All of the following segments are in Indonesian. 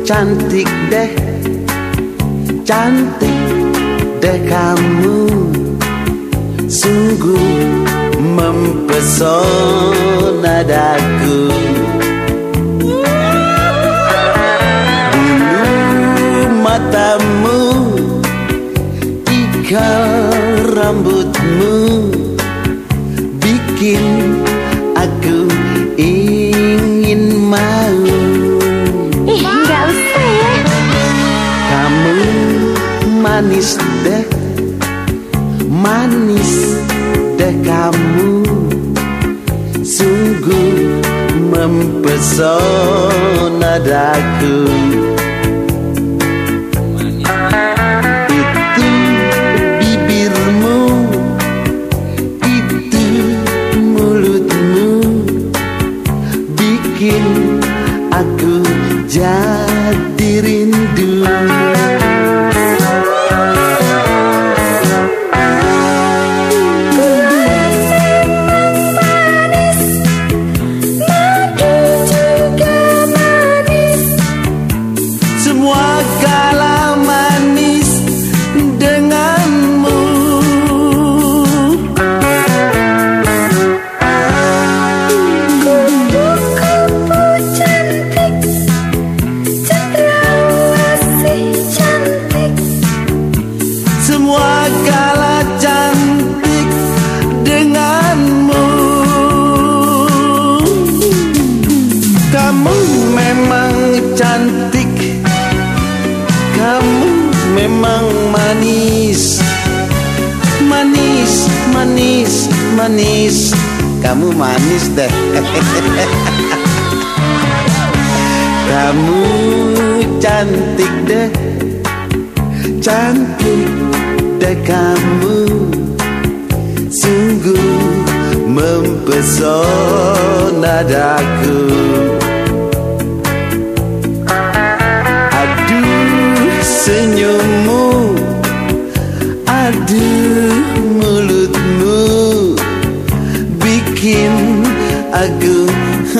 cantik deh, cantik deh kamu, sungguh mempesona daku. Bulu matamu, ikal rambutmu, bikin aku ingin mau. Nggak usah ya. Kamu manis deh, manis deh kamu, sungguh mempesona daku. Itu bibirmu, itu mulutmu, bikin aku jadi rindu. Semua kala manis denganmu. Kupu-kupu cantik, cendrawasih cantik. Semua kala cantik denganmu. Kamu memang cantik, kamu memang manis, manis, manis, manis. Kamu manis deh. Kamu cantik deh, cantik deh kamu, sungguh mempesona daku. Senyummu, aduh mulutmu, bikin aku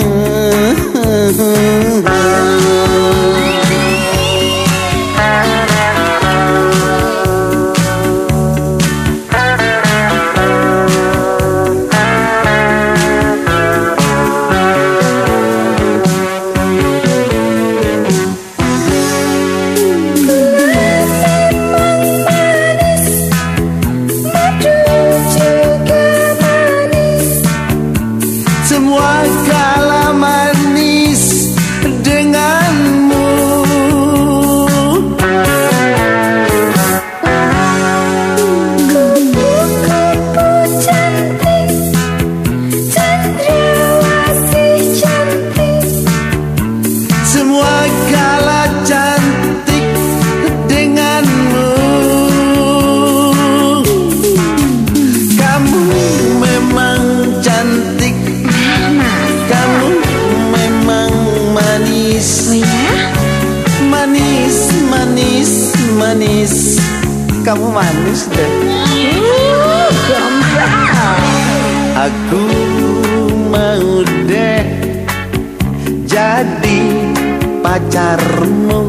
semua kala manis denganmu. Kupu-kupu cantik, cendrawasih cantik. Semua kala cantik denganmu. Kamu memang cantik, kamu memang manis. Oh ya? Manis, manis, manis. Kamu manis deh. Gombal. Aku mau deh jadi pacarmu.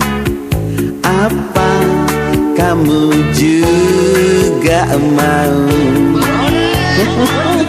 Apa kamu juga mau?